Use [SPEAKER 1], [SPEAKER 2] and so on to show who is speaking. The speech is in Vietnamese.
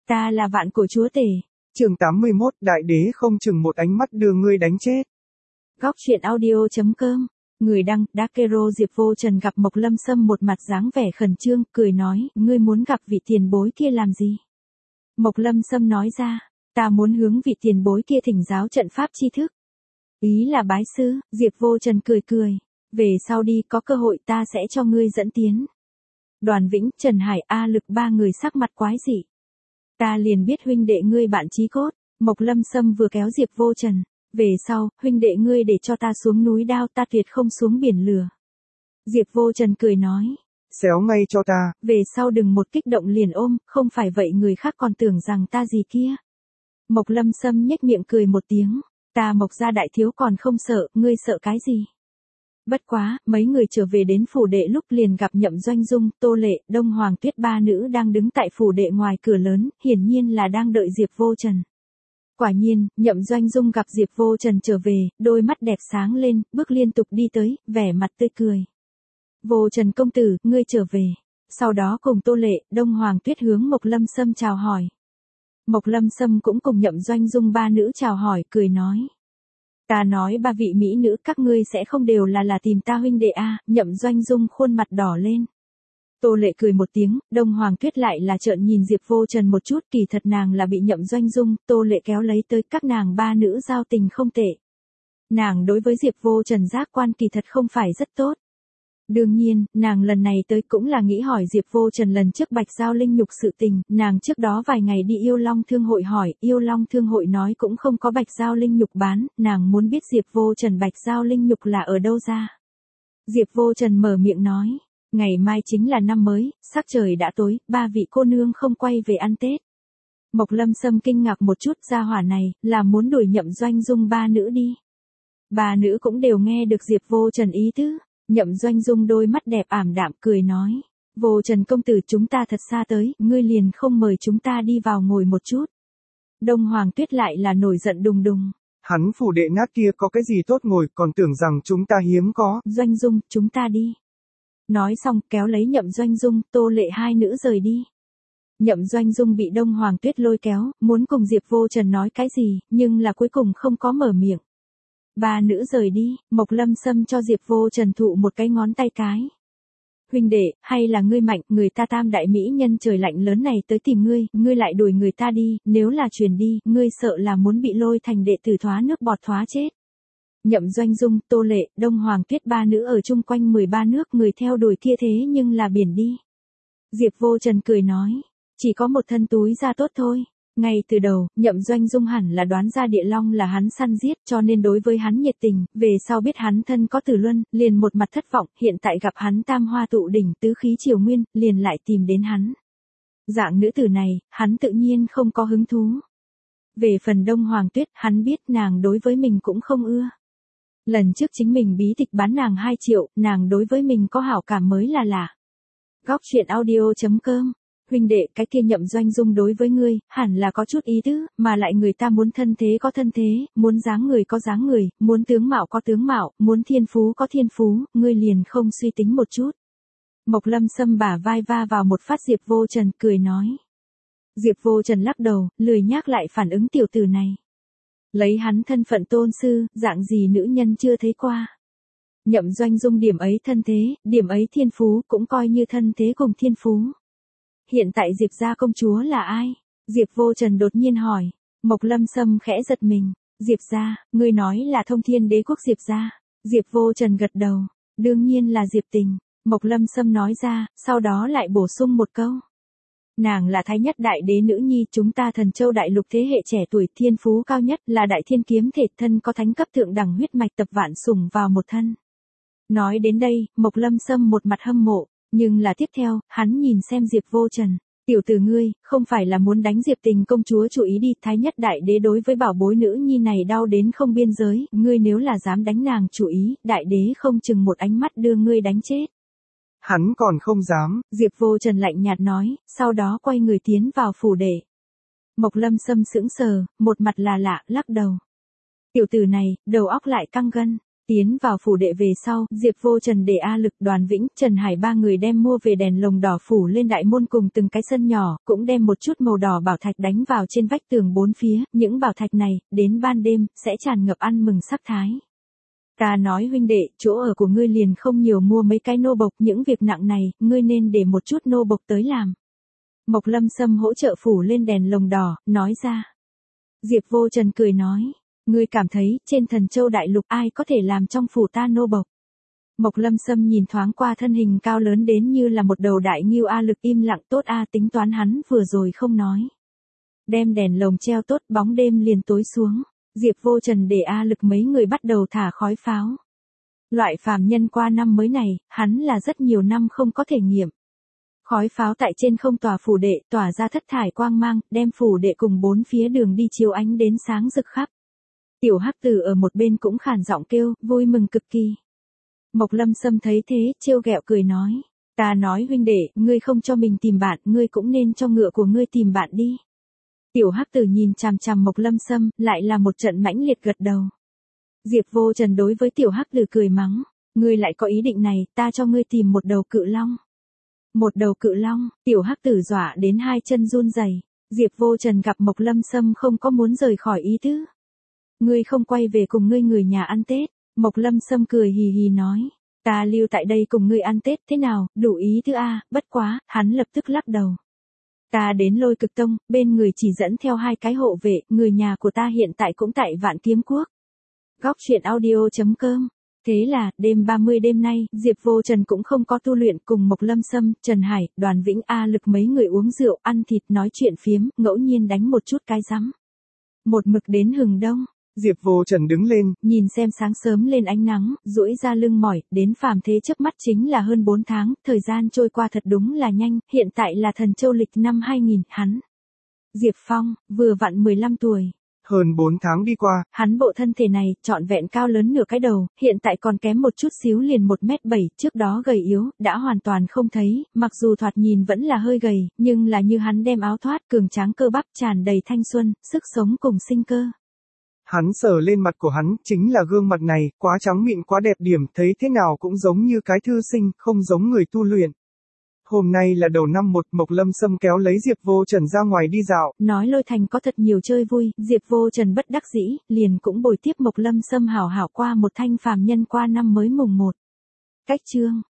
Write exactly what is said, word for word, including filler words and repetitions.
[SPEAKER 1] Ta là vạn cổ chúa tể.
[SPEAKER 2] Chương tám mươi mốt, đại đế không chừng một ánh mắt đưa ngươi đánh chết.
[SPEAKER 1] Góc truyện audio.com. Người đăng, Dakero Diệp Vô Trần gặp Mộc Lâm Sâm một mặt dáng vẻ khẩn trương, cười nói, ngươi muốn gặp vị tiền bối kia làm gì? Mộc Lâm Sâm nói ra, ta muốn hướng vị tiền bối kia thỉnh giáo trận pháp tri thức. Ý là bái sư. Diệp Vô Trần cười cười, về sau đi có cơ hội ta sẽ cho ngươi dẫn tiến. Đoàn Vĩnh, Trần Hải, A Lực ba người sắc mặt quái dị. Ta liền biết huynh đệ ngươi bạn chí cốt. Mộc Lâm Sâm vừa kéo Diệp Vô Trần. Về sau, huynh đệ ngươi để cho ta xuống núi đao, ta tuyệt không xuống biển lửa. Diệp Vô Trần cười nói.
[SPEAKER 2] Xéo ngay cho ta.
[SPEAKER 1] Về sau đừng một kích động liền ôm, không phải vậy người khác còn tưởng rằng ta gì kia. Mộc Lâm Sâm nhếch miệng cười một tiếng. Ta Mộc gia đại thiếu còn không sợ, ngươi sợ cái gì? Bất quá, mấy người trở về đến phủ đệ lúc liền gặp Nhậm Doanh Dung, Tô Lệ, Đông Hoàng Tuyết ba nữ đang đứng tại phủ đệ ngoài cửa lớn, hiển nhiên là đang đợi Diệp Vô Trần. Quả nhiên, Nhậm Doanh Dung gặp Diệp Vô Trần trở về, đôi mắt đẹp sáng lên, bước liên tục đi tới, vẻ mặt tươi cười. Vô Trần công tử, ngươi trở về. Sau đó cùng Tô Lệ, Đông Hoàng Tuyết hướng Mộc Lâm Sâm chào hỏi. Mộc Lâm Sâm cũng cùng Nhậm Doanh Dung ba nữ chào hỏi, cười nói. Ta nói ba vị mỹ nữ các ngươi sẽ không đều là là tìm ta huynh đệ a. Nhậm Doanh Dung khuôn mặt đỏ lên. Tô Lệ cười một tiếng, Đông Hoàng Tuyết lại là trợn nhìn Diệp Vô Trần một chút, kỳ thật nàng là bị Nhậm Doanh Dung, Tô Lệ kéo lấy tới, các nàng ba nữ giao tình không tệ. Nàng đối với Diệp Vô Trần giác quan kỳ thật không phải rất tốt. Đương nhiên, nàng lần này tới cũng là nghĩ hỏi Diệp Vô Trần lần trước Bạch Giao Linh Nhục sự tình, nàng trước đó vài ngày đi Yêu Long Thương hội hỏi, Yêu Long Thương hội nói cũng không có Bạch Giao Linh Nhục bán, nàng muốn biết Diệp Vô Trần Bạch Giao Linh Nhục là ở đâu ra. Diệp Vô Trần mở miệng nói, ngày mai chính là năm mới, sắc trời đã tối, ba vị cô nương không quay về ăn Tết. Mộc Lâm Sâm kinh ngạc một chút, gia hỏa này, là muốn đuổi Nhậm Doanh Dung ba nữ đi. Ba nữ cũng đều nghe được Diệp Vô Trần ý tứ. Nhậm Doanh Dung đôi mắt đẹp ảm đạm cười nói, Vô Trần công tử chúng ta thật xa tới, ngươi liền không mời chúng ta đi vào ngồi một chút. Đông Hoàng Tuyết lại là nổi giận đùng đùng.
[SPEAKER 2] Hắn phủ đệ nát kia có cái gì tốt ngồi, còn tưởng rằng chúng ta hiếm có.
[SPEAKER 1] Doanh Dung, chúng ta đi. Nói xong kéo lấy Nhậm Doanh Dung, Tô Lệ hai nữ rời đi. Nhậm Doanh Dung bị Đông Hoàng Tuyết lôi kéo, muốn cùng Diệp Vô Trần nói cái gì, nhưng là cuối cùng không có mở miệng. Ba nữ rời đi, Mộc Lâm Sâm cho Diệp Vô Trần thụ một cái ngón tay cái. Huynh đệ, hay là ngươi mạnh, người ta tam đại mỹ nhân trời lạnh lớn này tới tìm ngươi, ngươi lại đuổi người ta đi, nếu là truyền đi, ngươi sợ là muốn bị lôi thành đệ tử thoá nước bọt thoá chết. Nhậm Doanh Dung, Tô Lệ, Đông Hoàng Tuyết ba nữ ở chung quanh mười ba nước người theo đuổi kia thế nhưng là biển đi. Diệp Vô Trần cười nói, chỉ có một thân túi ra tốt thôi. Ngay từ đầu, Nhậm Doanh Dung hẳn là đoán ra Địa Long là hắn săn giết cho nên đối với hắn nhiệt tình, về sau biết hắn thân có Tử Luân, liền một mặt thất vọng, hiện tại gặp hắn tam hoa tụ đỉnh tứ khí triều nguyên, liền lại tìm đến hắn. Dạng nữ tử này, hắn tự nhiên không có hứng thú. Về phần Đông Hoàng Tuyết, hắn biết nàng đối với mình cũng không ưa. Lần trước chính mình bí tịch bán nàng hai triệu, nàng đối với mình có hảo cảm mới là lạ. Góc truyện audio.com. Huynh đệ, cái kia Nhậm Doanh Dung đối với ngươi, hẳn là có chút ý tứ, mà lại người ta muốn thân thế có thân thế, muốn dáng người có dáng người, muốn tướng mạo có tướng mạo, muốn thiên phú có thiên phú, ngươi liền không suy tính một chút. Mộc Lâm Sâm bả vai va vào một phát Diệp Vô Trần, cười nói. Diệp Vô Trần lắc đầu, lười nhác lại phản ứng tiểu tử này. Lấy hắn thân phận tôn sư, dạng gì nữ nhân chưa thấy qua. Nhậm Doanh Dung điểm ấy thân thế, điểm ấy thiên phú, cũng coi như thân thế cùng thiên phú. Hiện tại Diệp gia công chúa là ai? Diệp Vô Trần đột nhiên hỏi. Mộc Lâm Sâm khẽ giật mình. Diệp gia, ngươi nói là Thông Thiên Đế quốc Diệp gia. Diệp Vô Trần gật đầu. Đương nhiên là Diệp Tình. Mộc Lâm Sâm nói ra, sau đó lại bổ sung một câu. Nàng là thái nhất đại đế nữ nhi, chúng ta Thần Châu đại lục thế hệ trẻ tuổi, thiên phú cao nhất, là đại thiên kiếm thể, thân có thánh cấp thượng đẳng huyết mạch, tập vạn sủng vào một thân. Nói đến đây, Mộc Lâm Sâm một mặt hâm mộ. Nhưng là tiếp theo, hắn nhìn xem Diệp Vô Trần, tiểu tử ngươi, không phải là muốn đánh Diệp Tình công chúa chủ ý đi, thái nhất đại đế đối với bảo bối nữ nhi này đau đến không biên giới, ngươi nếu là dám đánh nàng chủ ý, đại đế không chừng một ánh mắt đưa ngươi đánh chết.
[SPEAKER 2] Hắn còn không dám,
[SPEAKER 1] Diệp Vô Trần lạnh nhạt nói, sau đó quay người tiến vào phủ đệ. Mộc Lâm Sâm sững sờ, một mặt là lạ, lắc đầu. Tiểu tử này, đầu óc lại căng gân. Tiến vào phủ đệ về sau, Diệp Vô Trần để A Lực, Đoàn Vĩnh, Trần Hải ba người đem mua về đèn lồng đỏ phủ lên đại môn cùng từng cái sân nhỏ, cũng đem một chút màu đỏ bảo thạch đánh vào trên vách tường bốn phía, những bảo thạch này, đến ban đêm, sẽ tràn ngập ăn mừng sắc thái. Ta nói huynh đệ, chỗ ở của ngươi liền không nhiều mua mấy cái nô bộc, những việc nặng này, ngươi nên để một chút nô bộc tới làm. Mộc Lâm Sâm hỗ trợ phủ lên đèn lồng đỏ, nói ra. Diệp Vô Trần cười nói. Ngươi cảm thấy, trên Thần Châu Đại Lục ai có thể làm trong phủ ta nô bộc. Mộc Lâm Sâm nhìn thoáng qua thân hình cao lớn đến như là một đầu đại ngưu A Lực im lặng tốt A tính toán hắn vừa rồi không nói. Đem đèn lồng treo tốt bóng đêm liền tối xuống. Diệp Vô Trần để A Lực mấy người bắt đầu thả khói pháo. Loại phàm nhân qua năm mới này, hắn là rất nhiều năm không có thể nghiệm. Khói pháo tại trên không tòa phủ đệ tỏa ra thất thải quang mang, đem phủ đệ cùng bốn phía đường đi chiếu ánh đến sáng rực khắp. Tiểu Hắc Tử ở một bên cũng khàn giọng kêu, vui mừng cực kỳ. Mộc Lâm Sâm thấy thế, trêu ghẹo cười nói. Ta nói huynh đệ, ngươi không cho mình tìm bạn, ngươi cũng nên cho ngựa của ngươi tìm bạn đi. Tiểu Hắc Tử nhìn chằm chằm Mộc Lâm Sâm, lại là một trận mãnh liệt gật đầu. Diệp Vô Trần đối với Tiểu Hắc Tử cười mắng. Ngươi lại có ý định này, ta cho ngươi tìm một đầu cự long. Một đầu cự long, Tiểu Hắc Tử dọa đến hai chân run rẩy. Diệp Vô Trần gặp Mộc Lâm Sâm không có muốn rời khỏi ý tứ. Ngươi không quay về cùng ngươi người nhà ăn Tết, Mộc Lâm Sâm cười hì hì nói. Ta lưu tại đây cùng ngươi ăn Tết thế nào, đủ ý thứ A, bất quá, hắn lập tức lắc đầu. Ta đến Lôi Cực Tông, bên người chỉ dẫn theo hai cái hộ vệ, người nhà của ta hiện tại cũng tại Vạn Kiếm Quốc. Góc truyện audio chấm com. Thế là, đêm ba mươi đêm nay, Diệp Vô Trần cũng không có tu luyện cùng Mộc Lâm Sâm, Trần Hải, Đoàn Vĩnh A Lực mấy người uống rượu, ăn thịt, nói chuyện phiếm, ngẫu nhiên đánh một chút cái rắm. Một mực đến hừng đông.
[SPEAKER 2] Diệp Vô Trần đứng lên,
[SPEAKER 1] nhìn xem sáng sớm lên ánh nắng, duỗi ra lưng mỏi, đến phàm thế chớp mắt chính là hơn bốn tháng, thời gian trôi qua thật đúng là nhanh, hiện tại là Thần Châu lịch năm hai nghìn, hắn. Diệp Phong, vừa vặn mười lăm tuổi.
[SPEAKER 2] Hơn bốn tháng đi qua,
[SPEAKER 1] hắn bộ thân thể này, trọn vẹn cao lớn nửa cái đầu, hiện tại còn kém một chút xíu liền một mét bảy, trước đó gầy yếu, đã hoàn toàn không thấy, mặc dù thoạt nhìn vẫn là hơi gầy, nhưng là như hắn đem áo thoát, cường tráng cơ bắp tràn đầy thanh xuân, sức sống cùng sinh cơ.
[SPEAKER 2] Hắn sờ lên mặt của hắn, chính là gương mặt này, quá trắng mịn quá đẹp điểm, thấy thế nào cũng giống như cái thư sinh, không giống người tu luyện. Hôm nay là đầu năm một, Mộc Lâm Sâm kéo lấy Diệp Vô Trần ra ngoài đi dạo.
[SPEAKER 1] Nói Lôi Thành có thật nhiều chơi vui, Diệp Vô Trần bất đắc dĩ, liền cũng bồi tiếp Mộc Lâm Sâm hảo hảo qua một thanh phàm nhân qua năm mới mùng một. Cách chương